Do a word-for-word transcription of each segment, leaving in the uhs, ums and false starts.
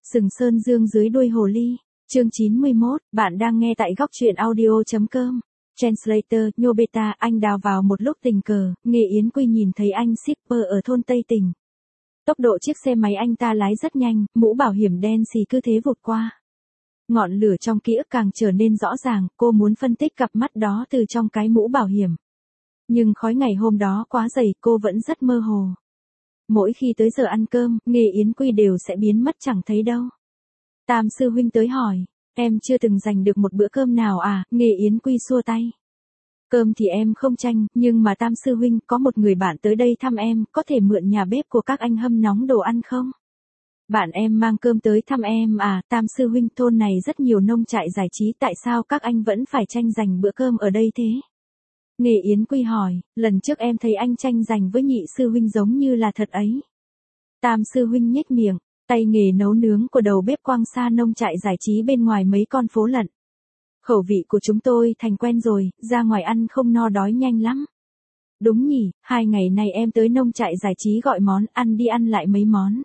Sừng Sơn Dương dưới đuôi hồ ly, chương chín mươi mốt, bạn đang nghe tại góc truyện audio.com. Translator, Nhobeta, anh đào vào một lúc tình cờ, Nghê Yến Quy nhìn thấy anh shipper ở thôn Tây Tỉnh. Tốc độ chiếc xe máy anh ta lái rất nhanh, mũ bảo hiểm đen xì cứ thế vụt qua. Ngọn lửa trong ký ức càng trở nên rõ ràng, cô muốn phân tích cặp mắt đó từ trong cái mũ bảo hiểm. Nhưng khói ngày hôm đó quá dày, cô vẫn rất mơ hồ. Mỗi khi tới giờ ăn cơm, Nghê Yến Quy đều sẽ biến mất chẳng thấy đâu. Tam sư huynh tới hỏi, em chưa từng giành được một bữa cơm nào à, Nghê Yến Quy xua tay. Cơm thì em không tranh, nhưng mà Tam sư huynh, có một người bạn tới đây thăm em, có thể mượn nhà bếp của các anh hâm nóng đồ ăn không? Bạn em mang cơm tới thăm em à, Tam sư huynh, thôn này rất nhiều nông trại giải trí, tại sao các anh vẫn phải tranh giành bữa cơm ở đây thế? Nghê Yến Quy hỏi, lần trước em thấy anh tranh giành với nhị sư huynh giống như là thật ấy. Tam sư huynh nhếch miệng, tay nghề nấu nướng của đầu bếp quang xa nông trại giải trí bên ngoài mấy con phố lận. Khẩu vị của chúng tôi thành quen rồi, ra ngoài ăn không no đói nhanh lắm. Đúng nhỉ, hai ngày này em tới nông trại giải trí gọi món, ăn đi ăn lại mấy món.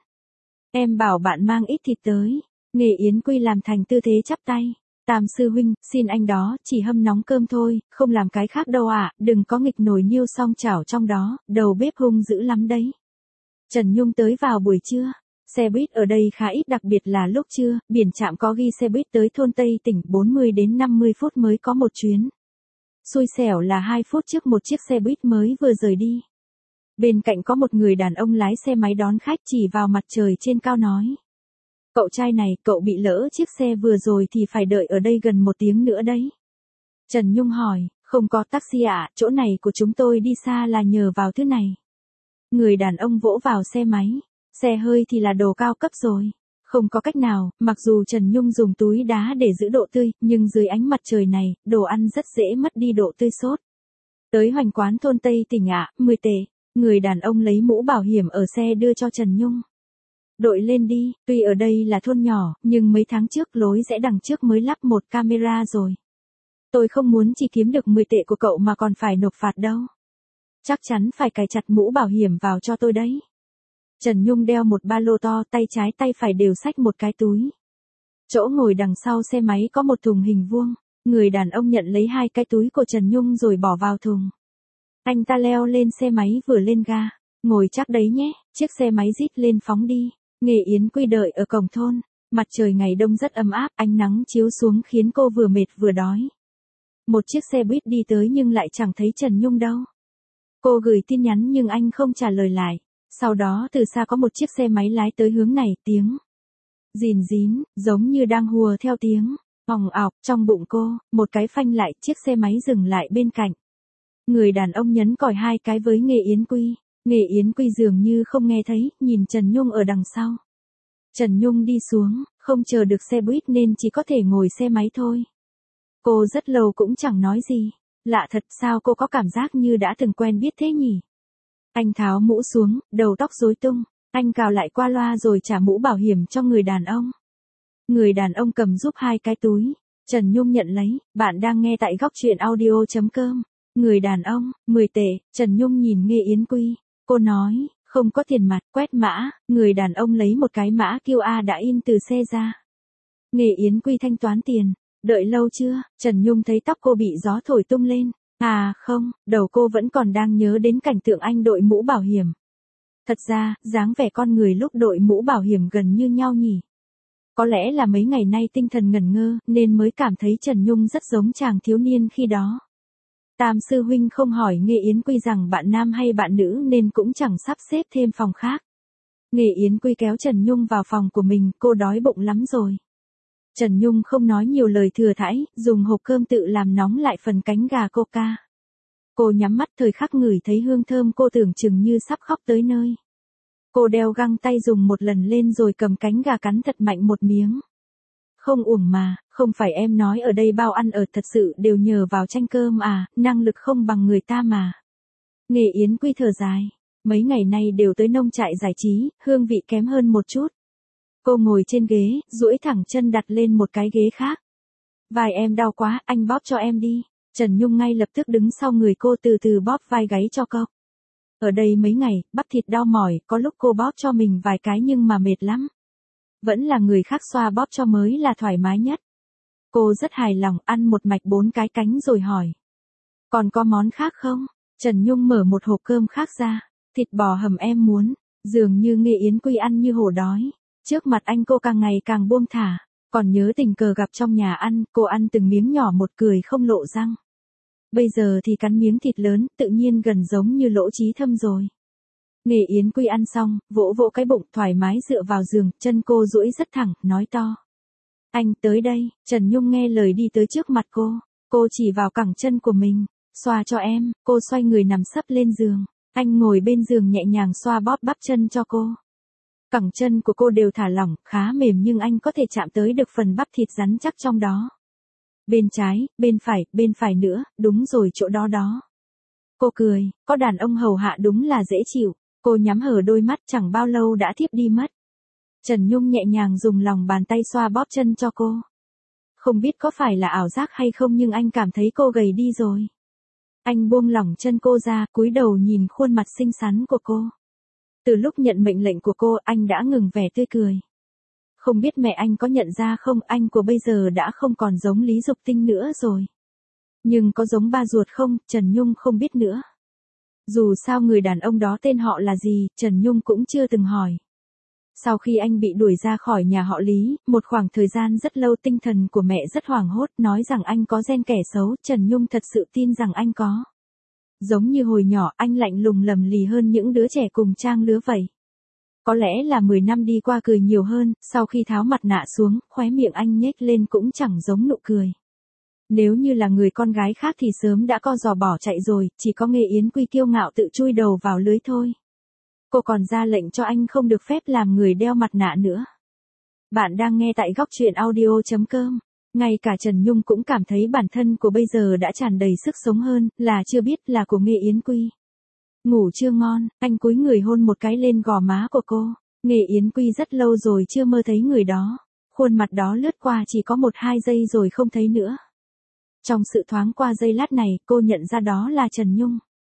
Em bảo bạn mang ít thịt tới. Nghê Yến Quy làm thành tư thế chắp tay. Tam sư huynh, xin anh đó, chỉ hâm nóng cơm thôi, không làm cái khác đâu ạ, à, đừng có nghịch nồi niêu song chảo trong đó, đầu bếp hung dữ lắm đấy. Trần Nhung tới vào buổi trưa. Xe buýt ở đây khá ít, đặc biệt là lúc trưa, biển trạm có ghi xe buýt tới thôn Tây Tỉnh bốn mươi đến năm mươi phút mới có một chuyến. Xui xẻo là hai phút trước một chiếc xe buýt mới vừa rời đi. Bên cạnh có một người đàn ông lái xe máy đón khách, chỉ vào mặt trời trên cao nói. Cậu trai này, cậu bị lỡ chiếc xe vừa rồi thì phải đợi ở đây gần một tiếng nữa đấy. Trần Nhung hỏi, không có taxi ạ, à, chỗ này của chúng tôi đi xa là nhờ vào thứ này. Người đàn ông vỗ vào xe máy, xe hơi thì là đồ cao cấp rồi. Không có cách nào, mặc dù Trần Nhung dùng túi đá để giữ độ tươi, nhưng dưới ánh mặt trời này, đồ ăn rất dễ mất đi độ tươi sốt. Tới hoành quán thôn Tây Tỉnh ạ, à, mười tệ. Người đàn ông lấy mũ bảo hiểm ở xe đưa cho Trần Nhung. Đội lên đi, tuy ở đây là thôn nhỏ, nhưng mấy tháng trước lối rẽ đằng trước mới lắp một camera rồi. Tôi không muốn chỉ kiếm được mười tệ của cậu mà còn phải nộp phạt đâu. Chắc chắn phải cài chặt mũ bảo hiểm vào cho tôi đấy. Trần Nhung đeo một ba lô to, tay trái tay phải đều xách một cái túi. Chỗ ngồi đằng sau xe máy có một thùng hình vuông. Người đàn ông nhận lấy hai cái túi của Trần Nhung rồi bỏ vào thùng. Anh ta leo lên xe máy vừa lên ga. Ngồi chắc đấy nhé, chiếc xe máy rít lên phóng đi. Nghê Yến Quy đợi ở cổng thôn. Mặt trời ngày đông rất ấm áp, ánh nắng chiếu xuống khiến cô vừa mệt vừa đói. Một chiếc xe buýt đi tới nhưng lại chẳng thấy Trần Nhung đâu. Cô gửi tin nhắn nhưng anh không trả lời lại. Sau đó từ xa có một chiếc xe máy lái tới hướng này, tiếng rìn rín, giống như đang hùa theo tiếng òng ọc trong bụng cô, một cái phanh lại, chiếc xe máy dừng lại bên cạnh. Người đàn ông nhấn còi hai cái với Nghê Yến Quy. Nghê Yến Quy dường như không nghe thấy, nhìn Trần Nhung ở đằng sau. Trần Nhung đi xuống, không chờ được xe buýt nên chỉ có thể ngồi xe máy thôi. Cô rất lâu cũng chẳng nói gì. Lạ thật, sao cô có cảm giác như đã từng quen biết thế nhỉ? Anh tháo mũ xuống, đầu tóc rối tung. Anh cào lại qua loa rồi trả mũ bảo hiểm cho người đàn ông. Người đàn ông cầm giúp hai cái túi. Trần Nhung nhận lấy, bạn đang nghe tại góc truyện audio.com. Người đàn ông, mười tệ, Trần Nhung nhìn Nghê Yến Quy. Cô nói, không có tiền mặt, quét mã. Người đàn ông lấy một cái mã quy rờ đã in từ xe ra. Nghê Yến Quy thanh toán tiền. Đợi lâu chưa? Trần Nhung thấy tóc cô bị gió thổi tung lên. À không, đầu cô vẫn còn đang nhớ đến cảnh tượng anh đội mũ bảo hiểm. Thật ra, dáng vẻ con người lúc đội mũ bảo hiểm gần như nhau nhỉ. Có lẽ là mấy ngày nay tinh thần ngẩn ngơ, nên mới cảm thấy Trần Nhung rất giống chàng thiếu niên khi đó. Tam sư huynh không hỏi Nghê Yến Quy rằng bạn nam hay bạn nữ nên cũng chẳng sắp xếp thêm phòng khác. Nghê Yến Quy kéo Trần Nhung vào phòng của mình, cô đói bụng lắm rồi. Trần Nhung không nói nhiều lời thừa thãi, dùng hộp cơm tự làm nóng lại phần cánh gà coca. Cô nhắm mắt, thời khắc ngửi thấy hương thơm cô tưởng chừng như sắp khóc tới nơi. Cô đeo găng tay dùng một lần lên rồi cầm cánh gà cắn thật mạnh một miếng. Không uổng mà, không phải em nói ở đây bao ăn ở thật sự đều nhờ vào tranh cơm à, năng lực không bằng người ta mà. Nghê Yến Quy thở dài, mấy ngày nay đều tới nông trại giải trí, hương vị kém hơn một chút. Cô ngồi trên ghế, duỗi thẳng chân đặt lên một cái ghế khác. Vai em đau quá, anh bóp cho em đi. Trần Nhung ngay lập tức đứng sau người cô từ từ bóp vai gáy cho cô. Ở đây mấy ngày, bắp thịt đau mỏi, có lúc cô bóp cho mình vài cái nhưng mà mệt lắm. Vẫn là người khác xoa bóp cho mới là thoải mái nhất. Cô rất hài lòng, ăn một mạch bốn cái cánh rồi hỏi. Còn có món khác không? Trần Nhung mở một hộp cơm khác ra. Thịt bò hầm em muốn. Dường như Nghe Yến Quy ăn như hổ đói. Trước mặt anh cô càng ngày càng buông thả. Còn nhớ tình cờ gặp trong nhà ăn, cô ăn từng miếng nhỏ một cười không lộ răng. Bây giờ thì cắn miếng thịt lớn, tự nhiên gần giống như lỗ trí thâm rồi. Nghe Yến Quy ăn xong, vỗ vỗ cái bụng thoải mái dựa vào giường, chân cô duỗi rất thẳng, nói to. Anh tới đây, Trần Nhung nghe lời đi tới trước mặt cô. Cô chỉ vào cẳng chân của mình, xoa cho em, cô xoay người nằm sấp lên giường. Anh ngồi bên giường nhẹ nhàng xoa bóp bắp chân cho cô. Cẳng chân của cô đều thả lỏng, khá mềm nhưng anh có thể chạm tới được phần bắp thịt rắn chắc trong đó. Bên trái, bên phải, bên phải nữa, đúng rồi chỗ đó đó. Cô cười, có đàn ông hầu hạ đúng là dễ chịu. Cô nhắm hở đôi mắt chẳng bao lâu đã thiếp đi mất. Trần Nhung nhẹ nhàng dùng lòng bàn tay xoa bóp chân cho cô. Không biết có phải là ảo giác hay không nhưng anh cảm thấy cô gầy đi rồi. Anh buông lỏng chân cô ra, cúi đầu nhìn khuôn mặt xinh xắn của cô. Từ lúc nhận mệnh lệnh của cô, anh đã ngừng vẻ tươi cười. Không biết mẹ anh có nhận ra không, anh của bây giờ đã không còn giống Lý Dục Tinh nữa rồi. Nhưng có giống ba ruột không, Trần Nhung không biết nữa. Dù sao người đàn ông đó tên họ là gì, Trần Nhung cũng chưa từng hỏi. Sau khi anh bị đuổi ra khỏi nhà họ Lý, một khoảng thời gian rất lâu tinh thần của mẹ rất hoảng hốt, nói rằng anh có gen kẻ xấu, Trần Nhung thật sự tin rằng anh có. Giống như hồi nhỏ anh lạnh lùng lầm lì hơn những đứa trẻ cùng trang lứa vậy. Có lẽ là mười năm đi qua cười nhiều hơn, sau khi tháo mặt nạ xuống, khóe miệng anh nhếch lên cũng chẳng giống nụ cười. Nếu như là người con gái khác thì sớm đã co giò bỏ chạy rồi, chỉ có Nghe Yến Quy kiêu ngạo tự chui đầu vào lưới thôi. Cô còn ra lệnh cho anh không được phép làm người đeo mặt nạ nữa. Bạn đang nghe tại góc truyện audio chấm com. Ngay cả Trần Nhung cũng cảm thấy bản thân của bây giờ đã tràn đầy sức sống hơn, là chưa biết là của Nghe Yến Quy. Ngủ chưa ngon, anh cúi người hôn một cái lên gò má của cô. Nghe Yến Quy rất lâu rồi chưa mơ thấy người đó. Khuôn mặt đó lướt qua chỉ có một hai giây rồi không thấy nữa. Trong sự thoáng qua giây lát này, cô nhận ra đó là Trần Nhung.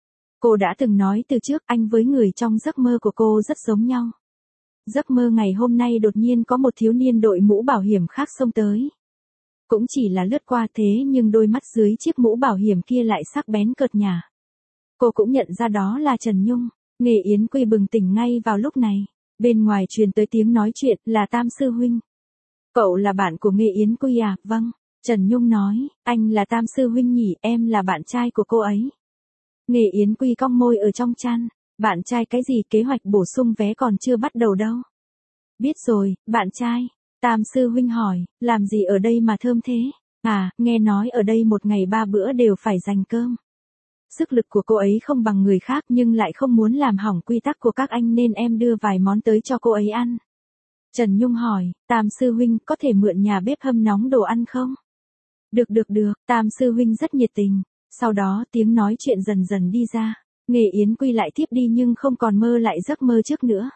Cô đã từng nói từ trước anh với người trong giấc mơ của cô rất giống nhau. Giấc mơ ngày hôm nay đột nhiên có một thiếu niên đội mũ bảo hiểm khác xông tới. Cũng chỉ là lướt qua thế nhưng đôi mắt dưới chiếc mũ bảo hiểm kia lại sắc bén cợt nhả. Cô cũng nhận ra đó là Trần Nhung. Nghe Yến Quy bừng tỉnh ngay vào lúc này. Bên ngoài truyền tới tiếng nói chuyện là Tam Sư Huynh. Cậu là bạn của Nghe Yến Quy à? Vâng. Trần Nhung nói, anh là Tam Sư Huynh nhỉ, em là bạn trai của cô ấy. Nghe Yến Quy cong môi ở trong chăn. Bạn trai cái gì, kế hoạch bổ sung vé còn chưa bắt đầu đâu. Biết rồi, bạn trai. Tam Sư Huynh hỏi, làm gì ở đây mà thơm thế? À, nghe nói ở đây một ngày ba bữa đều phải dành cơm. Sức lực của cô ấy không bằng người khác nhưng lại không muốn làm hỏng quy tắc của các anh nên em đưa vài món tới cho cô ấy ăn. Trần Nhung hỏi, Tam Sư Huynh có thể mượn nhà bếp hâm nóng đồ ăn không? Được được được, Tam Sư Huynh rất nhiệt tình. Sau đó tiếng nói chuyện dần dần đi ra. Nghe Yến Quy lại tiếp đi nhưng không còn mơ lại giấc mơ trước nữa.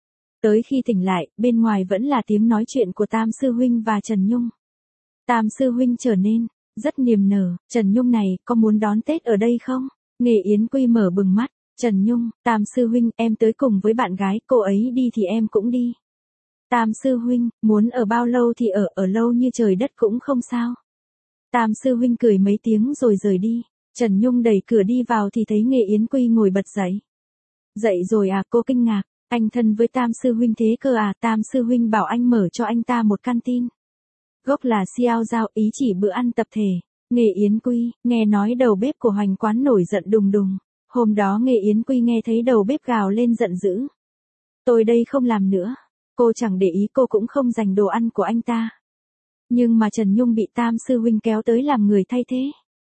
Tới khi tỉnh lại, bên ngoài vẫn là tiếng nói chuyện của Tam Sư Huynh và Trần Nhung. Tam Sư Huynh trở nên rất niềm nở, Trần Nhung này, có muốn đón Tết ở đây không? Nghe Yến Quy mở bừng mắt, Trần Nhung, Tam Sư Huynh, em tới cùng với bạn gái, cô ấy đi thì em cũng đi. Tam Sư Huynh, muốn ở bao lâu thì ở, ở lâu như trời đất cũng không sao. Tam Sư Huynh cười mấy tiếng rồi rời đi. Trần Nhung đẩy cửa đi vào thì thấy Nghe Yến Quy ngồi bật dậy. Dậy rồi à? Cô kinh ngạc, anh thân với Tam Sư Huynh thế cơ à? Tam Sư Huynh bảo anh mở cho anh ta một canteen. Gốc là Xiao Giao, ý chỉ bữa ăn tập thể. Nghe Yến Quy, nghe nói đầu bếp của Hoành Quán nổi giận đùng đùng. Hôm đó Nghe Yến Quy nghe thấy đầu bếp gào lên giận dữ. Tôi đây không làm nữa. Cô chẳng để ý, cô cũng không dành đồ ăn của anh ta. Nhưng mà Trần Nhung bị Tam Sư Huynh kéo tới làm người thay thế.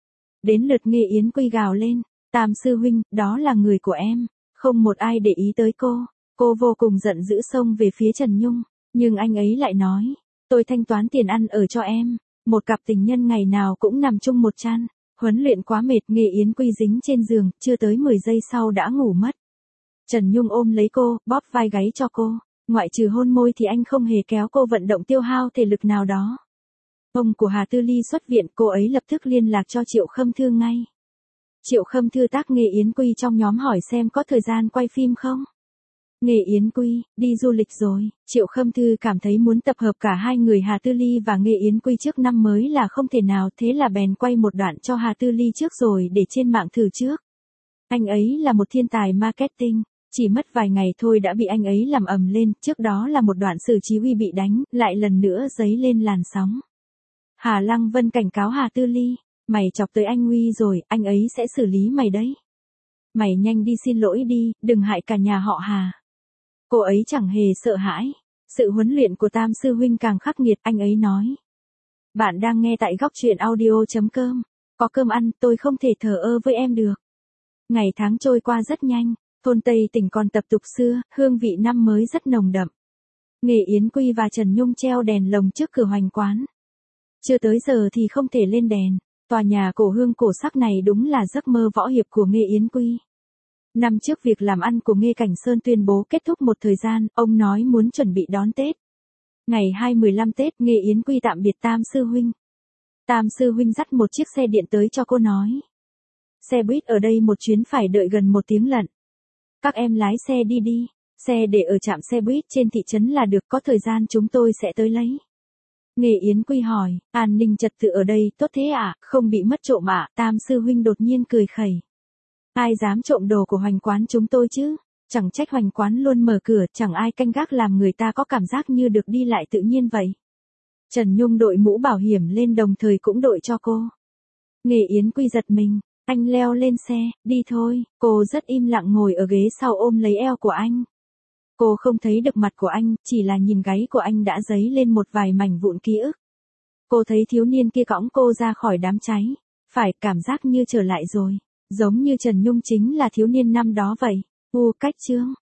Đến lượt Nghe Yến Quy gào lên, Tam Sư Huynh, đó là người của em. Không một ai để ý tới cô. Cô vô cùng giận dữ xông về phía Trần Nhung. Nhưng anh ấy lại nói, tôi thanh toán tiền ăn ở cho em. Một cặp tình nhân ngày nào cũng nằm chung một chăn. Huấn luyện quá mệt, Nghe Yến Quy dính trên giường, chưa tới mười giây sau đã ngủ mất. Trần Nhung ôm lấy cô, bóp vai gáy cho cô. Ngoại trừ hôn môi thì anh không hề kéo cô vận động tiêu hao thể lực nào đó. Ông của Hà Tư Ly xuất viện, cô ấy lập tức liên lạc cho Triệu Khâm Thư ngay. Triệu Khâm Thư tác Nghe Yến Quy trong nhóm hỏi xem có thời gian quay phim không. Nghê Yến Quy, đi du lịch rồi, Triệu Khâm Thư cảm thấy muốn tập hợp cả hai người Hà Tư Ly và Nghê Yến Quy trước năm mới là không thể nào, thế là bèn quay một đoạn cho Hà Tư Ly trước rồi để trên mạng thử trước. Anh ấy là một thiên tài marketing, chỉ mất vài ngày thôi đã bị anh ấy làm ầm lên, trước đó là một đoạn Sử Chí Uy bị đánh, lại lần nữa dấy lên làn sóng. Hà Lăng Vân cảnh cáo Hà Tư Ly, mày chọc tới anh Uy rồi, anh ấy sẽ xử lý mày đấy. Mày nhanh đi xin lỗi đi, đừng hại cả nhà họ Hà. Cô ấy chẳng hề sợ hãi. Sự huấn luyện của Tam sư huynh càng khắc nghiệt, anh ấy nói. Bạn đang nghe tại góc truyện audio.com. Có cơm ăn, tôi không thể thờ ơ với em được. Ngày tháng trôi qua rất nhanh, thôn Tây tỉnh còn tập tục xưa, hương vị năm mới rất nồng đậm. Nghê Yến Quy và Trần Nhung treo đèn lồng trước cửa hoành quán. Chưa tới giờ thì không thể lên đèn, tòa nhà cổ hương cổ sắc này đúng là giấc mơ võ hiệp của Nghê Yến Quy. Năm trước việc làm ăn của Nghê Cảnh Sơn tuyên bố kết thúc một thời gian, ông nói muốn chuẩn bị đón Tết. Ngày hai mươi lăm Tết, Nghê Yến Quy tạm biệt Tam sư huynh. Tam sư huynh dắt một chiếc xe điện tới cho cô nói. Xe buýt ở đây một chuyến phải đợi gần một tiếng lận. Các em lái xe đi đi, xe để ở trạm xe buýt trên thị trấn là được, có thời gian chúng tôi sẽ tới lấy. Nghê Yến Quy hỏi, an ninh trật tự ở đây tốt thế ạ, à? Không bị mất trộm ạ? À? Tam sư huynh đột nhiên cười khẩy. Ai dám trộm đồ của hoành quán chúng tôi chứ? Chẳng trách hoành quán luôn mở cửa, chẳng ai canh gác làm người ta có cảm giác như được đi lại tự nhiên vậy. Trần Nhung đội mũ bảo hiểm lên đồng thời cũng đội cho cô. Nghê Yến Quy giật mình, anh leo lên xe, đi thôi, cô rất im lặng ngồi ở ghế sau ôm lấy eo của anh. Cô không thấy được mặt của anh, chỉ là nhìn gáy của anh đã dấy lên một vài mảnh vụn ký ức. Cô thấy thiếu niên kia cõng cô ra khỏi đám cháy, phải cảm giác như trở lại rồi, giống như Trần Nhung chính là thiếu niên năm đó vậy. U cách chương.